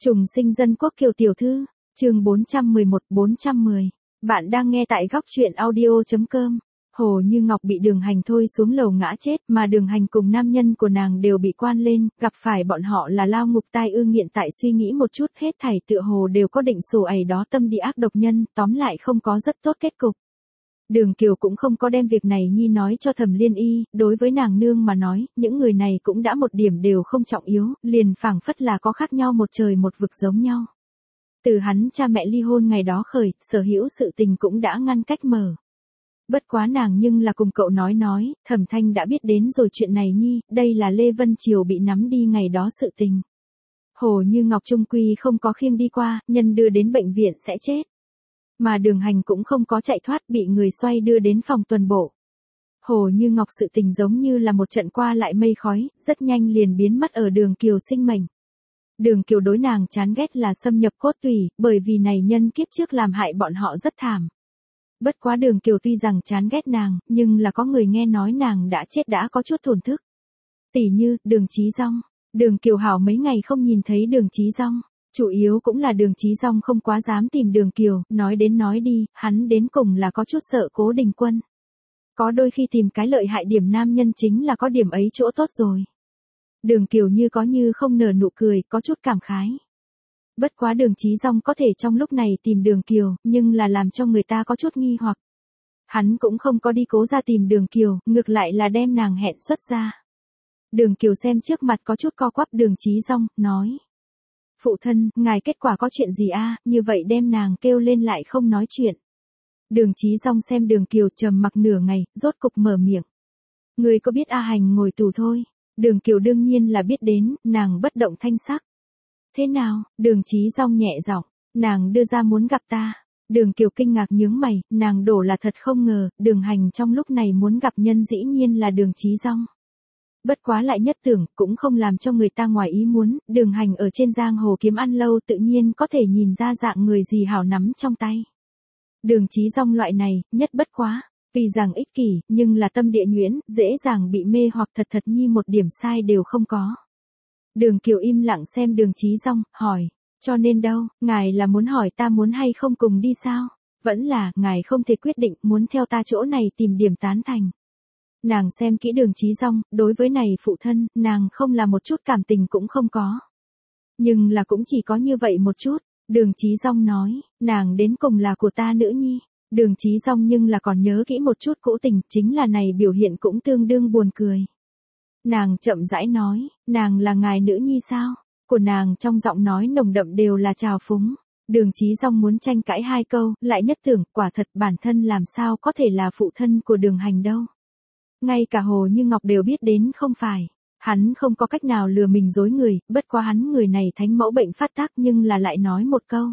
Trùng sinh dân quốc Kiều tiểu thư, chương 411-410. Bạn đang nghe tại góc truyện audio.com. Hồ Như Ngọc bị Đường Hành thôi xuống lầu ngã chết, mà Đường Hành cùng nam nhân của nàng đều bị quan lên, gặp phải bọn họ là lao ngục tai ương nghiện. Tại suy nghĩ một chút, hết thảy tựa hồ đều có định sổ ấy đó, tâm địa ác độc nhân, tóm lại không có rất tốt kết cục. Đường Kiều cũng không có đem việc này nhi nói cho Thẩm Liên Y, đối với nàng nương mà nói, những người này cũng đã một điểm đều không trọng yếu, liền phảng phất là có khác nhau một trời một vực giống nhau. Từ hắn cha mẹ ly hôn ngày đó khởi, sở hữu sự tình cũng đã ngăn cách mở. Bất quá nàng nhưng là cùng cậu nói, Thẩm Thanh đã biết đến rồi chuyện này nhi, đây là Lê Vân Triều bị nắm đi ngày đó sự tình. Hồ Như Ngọc trung quy không có khiêng đi qua, nhân đưa đến bệnh viện sẽ chết. Mà Đường Hành cũng không có chạy thoát, bị người xoay đưa đến phòng tuần bộ. Hồ Như Ngọc sự tình giống như là một trận qua lại mây khói, rất nhanh liền biến mất ở Đường Kiều sinh mệnh. Đường Kiều đối nàng chán ghét là xâm nhập cốt tủy, bởi vì này nhân kiếp trước làm hại bọn họ rất thảm. Bất quá Đường Kiều tuy rằng chán ghét nàng, nhưng là có người nghe nói nàng đã chết đã có chút thổn thức. Tỉ như, Đường Chí Dong. Đường Kiều hảo mấy ngày không nhìn thấy Đường Chí Dong. Chủ yếu cũng là Đường Chí Dong không quá dám tìm Đường Kiều, nói đến nói đi, hắn đến cùng là có chút sợ Cố Đình Quân. Có đôi khi tìm cái lợi hại điểm nam nhân chính là có điểm ấy chỗ tốt rồi. Đường Kiều như có như không nở nụ cười, có chút cảm khái. Bất quá Đường Chí Dong có thể trong lúc này tìm Đường Kiều, nhưng là làm cho người ta có chút nghi hoặc. Hắn cũng không có đi cố ra tìm Đường Kiều, ngược lại là đem nàng hẹn xuất ra. Đường Kiều xem trước mặt có chút co quắp Đường Chí Dong, nói. Phụ thân, ngài kết quả có chuyện gì a? Như vậy đem nàng kêu lên lại không nói chuyện. Đường Chí Dong xem Đường Kiều trầm mặc nửa ngày, rốt cục mở miệng. Người có biết A Hành ngồi tù thôi? Đường Kiều đương nhiên là biết đến, nàng bất động thanh sắc. Thế nào? Đường Chí Dong nhẹ giọng, nàng đưa ra muốn gặp ta. Đường Kiều kinh ngạc nhướng mày, nàng đổ là thật không ngờ, Đường Hành trong lúc này muốn gặp nhân dĩ nhiên là Đường Chí Dong. Bất quá lại nhất tưởng, cũng không làm cho người ta ngoài ý muốn, Đường Hành ở trên giang hồ kiếm ăn lâu tự nhiên có thể nhìn ra dạng người gì hảo nắm trong tay. Đường Chí Dong loại này, nhất bất quá, vì rằng ích kỷ, nhưng là tâm địa nhuyễn, dễ dàng bị mê hoặc thật nhi một điểm sai đều không có. Đường Kiều im lặng xem Đường Chí Dong, hỏi, cho nên đâu, ngài là muốn hỏi ta muốn hay không cùng đi sao? Vẫn là, ngài không thể quyết định, muốn theo ta chỗ này tìm điểm tán thành. Nàng xem kỹ Đường Chí Dong, đối với này phụ thân, nàng không là một chút cảm tình cũng không có. Nhưng là cũng chỉ có như vậy một chút, Đường Chí Dong nói, nàng đến cùng là của ta nữ nhi. Đường Chí Dong nhưng là còn nhớ kỹ một chút cũ tình, chính là này biểu hiện cũng tương đương buồn cười. Nàng chậm rãi nói, nàng là ngài nữ nhi sao? Của nàng trong giọng nói nồng đậm đều là trào phúng. Đường Chí Dong muốn tranh cãi hai câu, lại nhất tưởng, quả thật bản thân làm sao có thể là phụ thân của Đường Hành đâu. Ngay cả Hồ Như Ngọc đều biết đến không phải. Hắn không có cách nào lừa mình dối người, bất quá hắn người này thánh mẫu bệnh phát tác nhưng là lại nói một câu.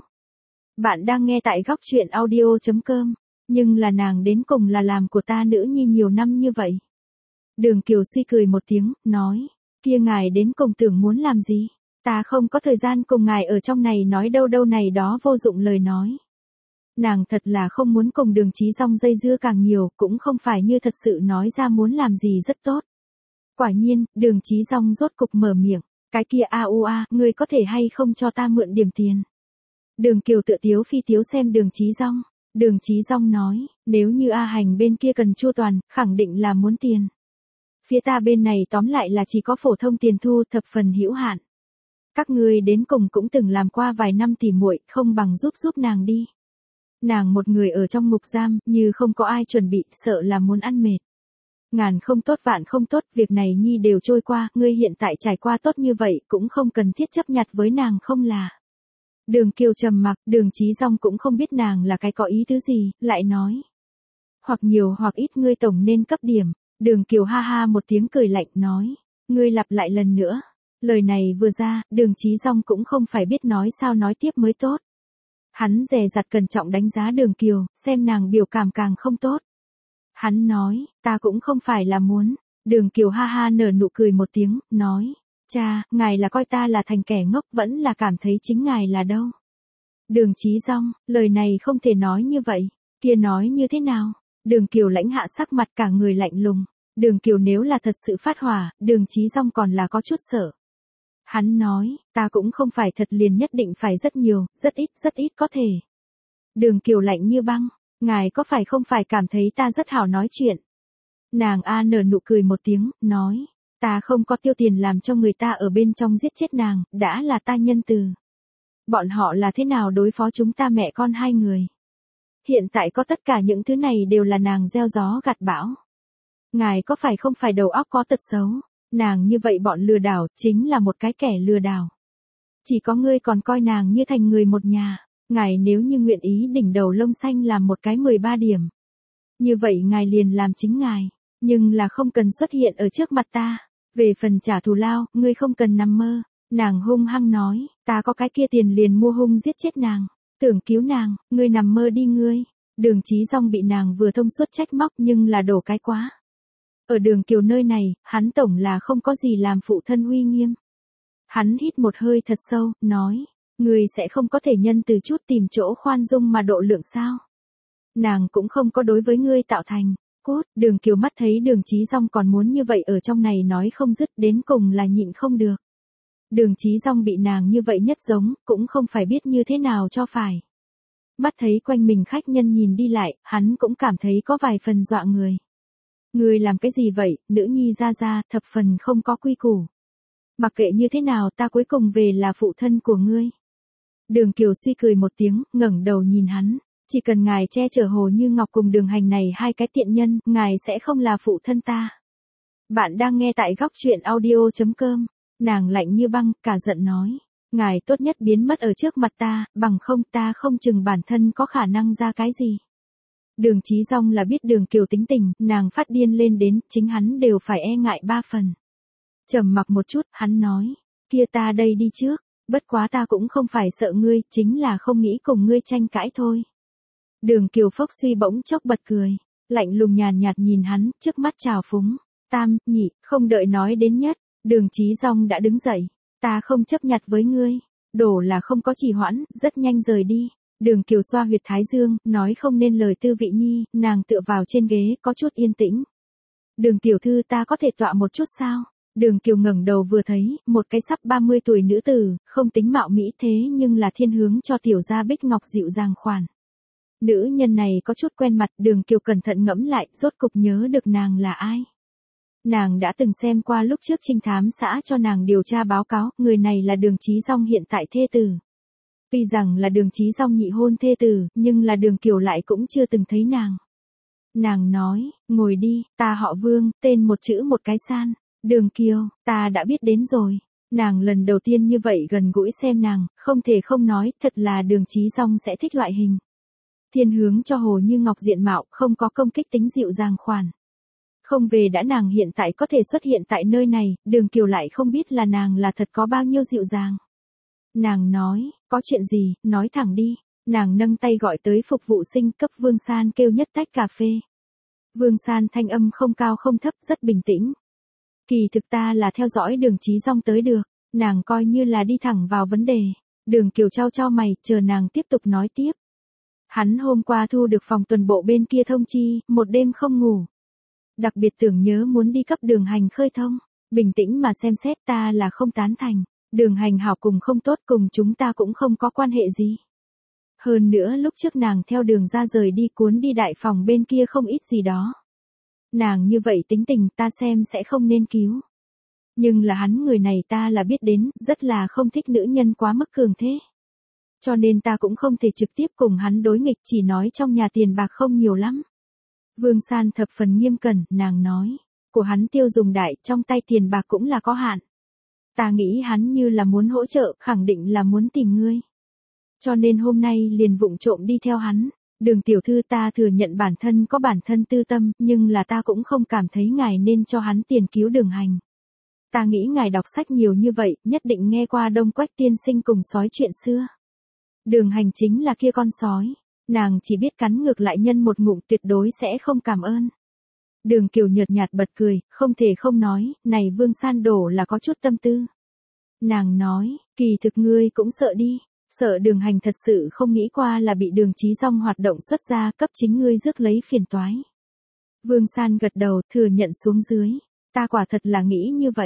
Bạn đang nghe tại góc truyện audio.com, nhưng là nàng đến cùng là làm của ta nữ nhi nhiều năm như vậy. Đường Kiều suy cười một tiếng, nói, kia ngài đến cùng tưởng muốn làm gì? Ta không có thời gian cùng ngài ở trong này nói đâu này đó vô dụng lời nói. Nàng thật là không muốn cùng Đường Chí Dong dây dưa càng nhiều, cũng không phải như thật sự nói ra muốn làm gì rất tốt. Quả nhiên, Đường Chí Dong rốt cục mở miệng, cái kia ngươi có thể hay không cho ta mượn điểm tiền. Đường Kiều tựa tiếu phi tiếu xem Đường Chí Dong. Đường Chí Dong nói, nếu như A Hành bên kia cần chu toàn, khẳng định là muốn tiền. Phía ta bên này tóm lại là chỉ có phổ thông tiền thu, thập phần hữu hạn. Các ngươi đến cùng cũng từng làm qua vài năm tỉ muội, không bằng giúp nàng đi. Nàng một người ở trong ngục giam, như không có ai chuẩn bị, sợ là muốn ăn mệt. Ngàn không tốt vạn không tốt, việc này nhi đều trôi qua, ngươi hiện tại trải qua tốt như vậy, cũng không cần thiết chấp nhặt với nàng không là. Đường Kiều trầm mặc, Đường Chí Dong cũng không biết nàng là cái có ý tứ gì, lại nói. Hoặc nhiều hoặc ít ngươi tổng nên cấp điểm. Đường Kiều ha ha một tiếng cười lạnh nói. Ngươi lặp lại lần nữa. Lời này vừa ra, Đường Chí Dong cũng không phải biết nói sao nói tiếp mới tốt. Hắn dè dặt cẩn trọng đánh giá Đường Kiều, xem nàng biểu cảm càng không tốt. Hắn nói, ta cũng không phải là muốn. Đường Kiều ha ha nở nụ cười một tiếng, nói. Cha, ngài là coi ta là thành kẻ ngốc, vẫn là cảm thấy chính ngài là đâu. Đường Chí Dong, lời này không thể nói như vậy. Kia nói như thế nào? Đường Kiều lãnh hạ sắc mặt cả người lạnh lùng. Đường Kiều nếu là thật sự phát hỏa, Đường Chí Dong còn là có chút sợ. Hắn nói, ta cũng không phải thật liền nhất định phải rất nhiều, rất ít có thể. Đường Kiều lạnh như băng, ngài có phải cảm thấy ta rất hảo nói chuyện. Nàng nở nụ cười một tiếng, nói, ta không có tiêu tiền làm cho người ta ở bên trong giết chết nàng, đã là ta nhân từ. Bọn họ là thế nào đối phó chúng ta mẹ con hai người. Hiện tại có tất cả những thứ này đều là nàng gieo gió gặt bão. Ngài có không phải đầu óc có tật xấu, nàng như vậy bọn lừa đảo chính là một cái kẻ lừa đảo. Chỉ có ngươi còn coi nàng như thành người một nhà, ngài nếu như nguyện ý đỉnh đầu lông xanh làm một cái 13 điểm. Như vậy ngài liền làm chính ngài, nhưng là không cần xuất hiện ở trước mặt ta. Về phần trả thù lao, ngươi không cần nằm mơ. Nàng hung hăng nói, ta có cái kia tiền liền mua hung giết chết nàng. Tưởng cứu nàng, ngươi nằm mơ đi ngươi. Đường Chí Dong bị nàng vừa thông suốt trách móc nhưng là đổ cái quá. Ở Đường Kiều nơi này, hắn tổng là không có gì làm phụ thân uy nghiêm. Hắn hít một hơi thật sâu, nói, ngươi sẽ không có thể nhân từ chút tìm chỗ khoan dung mà độ lượng sao. Nàng cũng không có đối với ngươi tạo thành. Cốt, Đường Kiều mắt thấy Đường Chí Dong còn muốn như vậy ở trong này nói không dứt, đến cùng là nhịn không được. Đường Chí Dong bị nàng như vậy nhất giống, cũng không phải biết như thế nào cho phải. Mắt thấy quanh mình khách nhân nhìn đi lại, hắn cũng cảm thấy có vài phần dọa người. Ngươi làm cái gì vậy, nữ nhi ra, thập phần không có quy củ. Mặc kệ như thế nào ta cuối cùng về là phụ thân của ngươi. Đường Kiều suy cười một tiếng, ngẩng đầu nhìn hắn. Chỉ cần ngài che chở Hồ Như Ngọc cùng Đường Hành này hai cái tiện nhân, ngài sẽ không là phụ thân ta. Bạn đang nghe tại góc truyện audio.com. Nàng lạnh như băng, cả giận nói. Ngài tốt nhất biến mất ở trước mặt ta, bằng không ta không chừng bản thân có khả năng ra cái gì. Đường Chí Dong là biết Đường Kiều tính tình, nàng phát điên lên đến, chính hắn đều phải e ngại 3 phần. Trầm mặc một chút, hắn nói. Kia ta đây đi trước, bất quá ta cũng không phải sợ ngươi, chính là không nghĩ cùng ngươi tranh cãi thôi. Đường Kiều phốc suy bỗng chốc bật cười, lạnh lùng nhàn nhạt nhìn hắn, trước mắt trào phúng. Tam, nhị, không đợi nói đến nhất, Đường Chí Dong đã đứng dậy. Ta không chấp nhặt với ngươi, đổ là không có trì hoãn, rất nhanh rời đi. Đường Kiều xoa huyệt thái dương, nói không nên lời tư vị nhi, nàng tựa vào trên ghế, có chút yên tĩnh. Đường tiểu thư ta có thể tọa một chút sao? Đường Kiều ngẩng đầu vừa thấy, một cái sắp 30 tuổi nữ tử, không tính mạo mỹ thế nhưng là thiên hướng cho tiểu gia Bích Ngọc dịu dàng khoản. Nữ nhân này có chút quen mặt, Đường Kiều cẩn thận ngẫm lại, rốt cục nhớ được nàng là ai. Nàng đã từng xem qua lúc trước trinh thám xã cho nàng điều tra báo cáo, người này là Đường Chí Dong hiện tại thê tử. Tuy rằng là Đường Chí Dong nhị hôn thê tử, nhưng là Đường Kiều lại cũng chưa từng thấy nàng. Nàng nói, ngồi đi, ta họ Vương, tên một chữ một cái san. Đường Kiều, ta đã biết đến rồi. Nàng lần đầu tiên như vậy gần gũi xem nàng, không thể không nói, thật là Đường Chí Dong sẽ thích loại hình. Thiên hướng cho Hồ Như Ngọc diện mạo, không có công kích tính dịu dàng khoản. Không về đã nàng hiện tại có thể xuất hiện tại nơi này, Đường Kiều lại không biết là nàng là thật có bao nhiêu dịu dàng. Nàng nói, có chuyện gì, nói thẳng đi. Nàng nâng tay gọi tới phục vụ sinh cấp Vương San kêu nhất tách cà phê. Vương San thanh âm không cao không thấp, rất bình tĩnh. Kỳ thực ta là theo dõi Đường Chí Dong tới được, nàng coi như là đi thẳng vào vấn đề. Đường Kiều chau mày, chờ nàng tiếp tục nói tiếp. Hắn hôm qua thu được phòng tuần bộ bên kia thông chi, một đêm không ngủ. Đặc biệt tưởng nhớ muốn đi cấp Đường Hành khơi thông, bình tĩnh mà xem xét ta là không tán thành. Đường Hành hảo cùng không tốt cùng chúng ta cũng không có quan hệ gì. Hơn nữa lúc trước nàng theo Đường ra rời đi cuốn đi đại phòng bên kia không ít gì đó. Nàng như vậy tính tình ta xem sẽ không nên cứu. Nhưng là hắn người này ta là biết đến, rất là không thích nữ nhân quá mức cường thế. Cho nên ta cũng không thể trực tiếp cùng hắn đối nghịch, chỉ nói trong nhà tiền bạc không nhiều lắm. Vương San thập phần nghiêm cẩn, nàng nói. Của hắn tiêu dùng đại, trong tay tiền bạc cũng là có hạn. Ta nghĩ hắn như là muốn hỗ trợ, khẳng định là muốn tìm ngươi. Cho nên hôm nay liền vụng trộm đi theo hắn. Đường tiểu thư ta thừa nhận bản thân có bản thân tư tâm, nhưng là ta cũng không cảm thấy ngài nên cho hắn tiền cứu Đường Hành. Ta nghĩ ngài đọc sách nhiều như vậy, nhất định nghe qua Đông Quách tiên sinh cùng sói chuyện xưa. Đường Hành chính là kia con sói. Nàng chỉ biết cắn ngược lại nhân một ngụm, tuyệt đối sẽ không cảm ơn. Đường Kiều nhợt nhạt bật cười, không thể không nói, này Vương San đổ là có chút tâm tư. Nàng nói, kỳ thực ngươi cũng sợ đi, sợ Đường Hành thật sự không nghĩ qua là bị Đường Chí Dong hoạt động xuất ra cấp chính ngươi rước lấy phiền toái. Vương San gật đầu, thừa nhận xuống dưới, ta quả thật là nghĩ như vậy.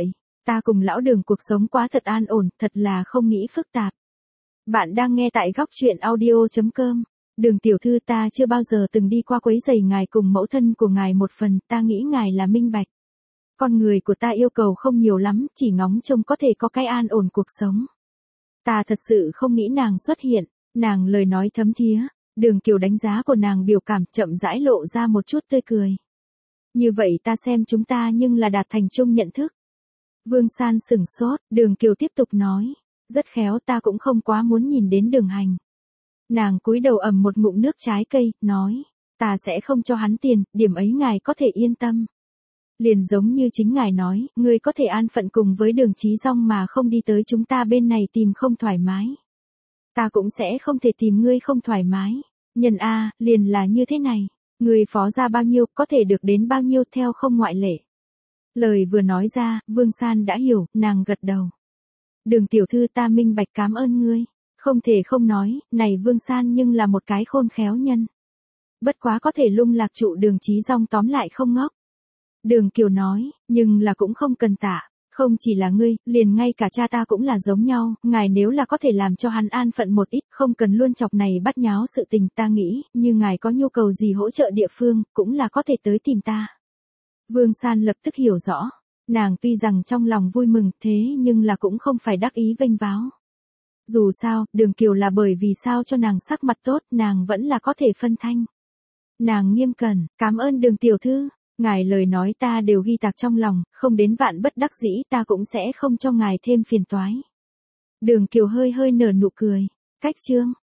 Ta cùng lão Đường cuộc sống quá thật an ổn, thật là không nghĩ phức tạp. Bạn đang nghe tại góc chuyện audio.com. Đường tiểu thư, ta chưa bao giờ từng đi qua quấy rầy ngài cùng mẫu thân của ngài một phần, ta nghĩ ngài là minh bạch. Con người của ta yêu cầu không nhiều lắm, chỉ ngóng trông có thể có cái an ổn cuộc sống. Ta thật sự không nghĩ nàng xuất hiện, nàng lời nói thấm thía, Đường Kiều đánh giá của nàng biểu cảm chậm rãi lộ ra một chút tươi cười. Như vậy ta xem chúng ta nhưng là đạt thành chung nhận thức. Vương San sửng sốt, Đường Kiều tiếp tục nói, rất khéo, ta cũng không quá muốn nhìn đến Đường Hành. Nàng cúi đầu ẩm một ngụm nước trái cây, nói, ta sẽ không cho hắn tiền, điểm ấy ngài có thể yên tâm. Liền giống như chính ngài nói, ngươi có thể an phận cùng với Đường Chí Dong mà không đi tới chúng ta bên này tìm không thoải mái. Ta cũng sẽ không thể tìm ngươi không thoải mái. Nhân A, liền là như thế này. Ngươi phó ra bao nhiêu, có thể được đến bao nhiêu theo không ngoại lệ. Lời vừa nói ra, Vương San đã hiểu, nàng gật đầu. Đường tiểu thư, ta minh bạch, cảm ơn ngươi. Không thể không nói, này Vương San nhưng là một cái khôn khéo nhân. Bất quá có thể lung lạc trụ Đường Chí Dong tóm lại không ngốc. Đường Kiều nói, nhưng là cũng không cần tạ. Không chỉ là ngươi, liền ngay cả cha ta cũng là giống nhau, ngài nếu là có thể làm cho hắn an phận một ít, không cần luôn chọc này bắt nháo sự tình, ta nghĩ, như ngài có nhu cầu gì hỗ trợ địa phương, cũng là có thể tới tìm ta. Vương San lập tức hiểu rõ, nàng tuy rằng trong lòng vui mừng thế nhưng là cũng không phải đắc ý vênh váo. Dù sao, Đường Kiều là bởi vì sao cho nàng sắc mặt tốt, nàng vẫn là có thể phân thanh. Nàng nghiêm cẩn, cảm ơn Đường tiểu thư. Ngài lời nói ta đều ghi tạc trong lòng, không đến vạn bất đắc dĩ ta cũng sẽ không cho ngài thêm phiền toái. Đường Kiều hơi hơi nở nụ cười. Cách chương.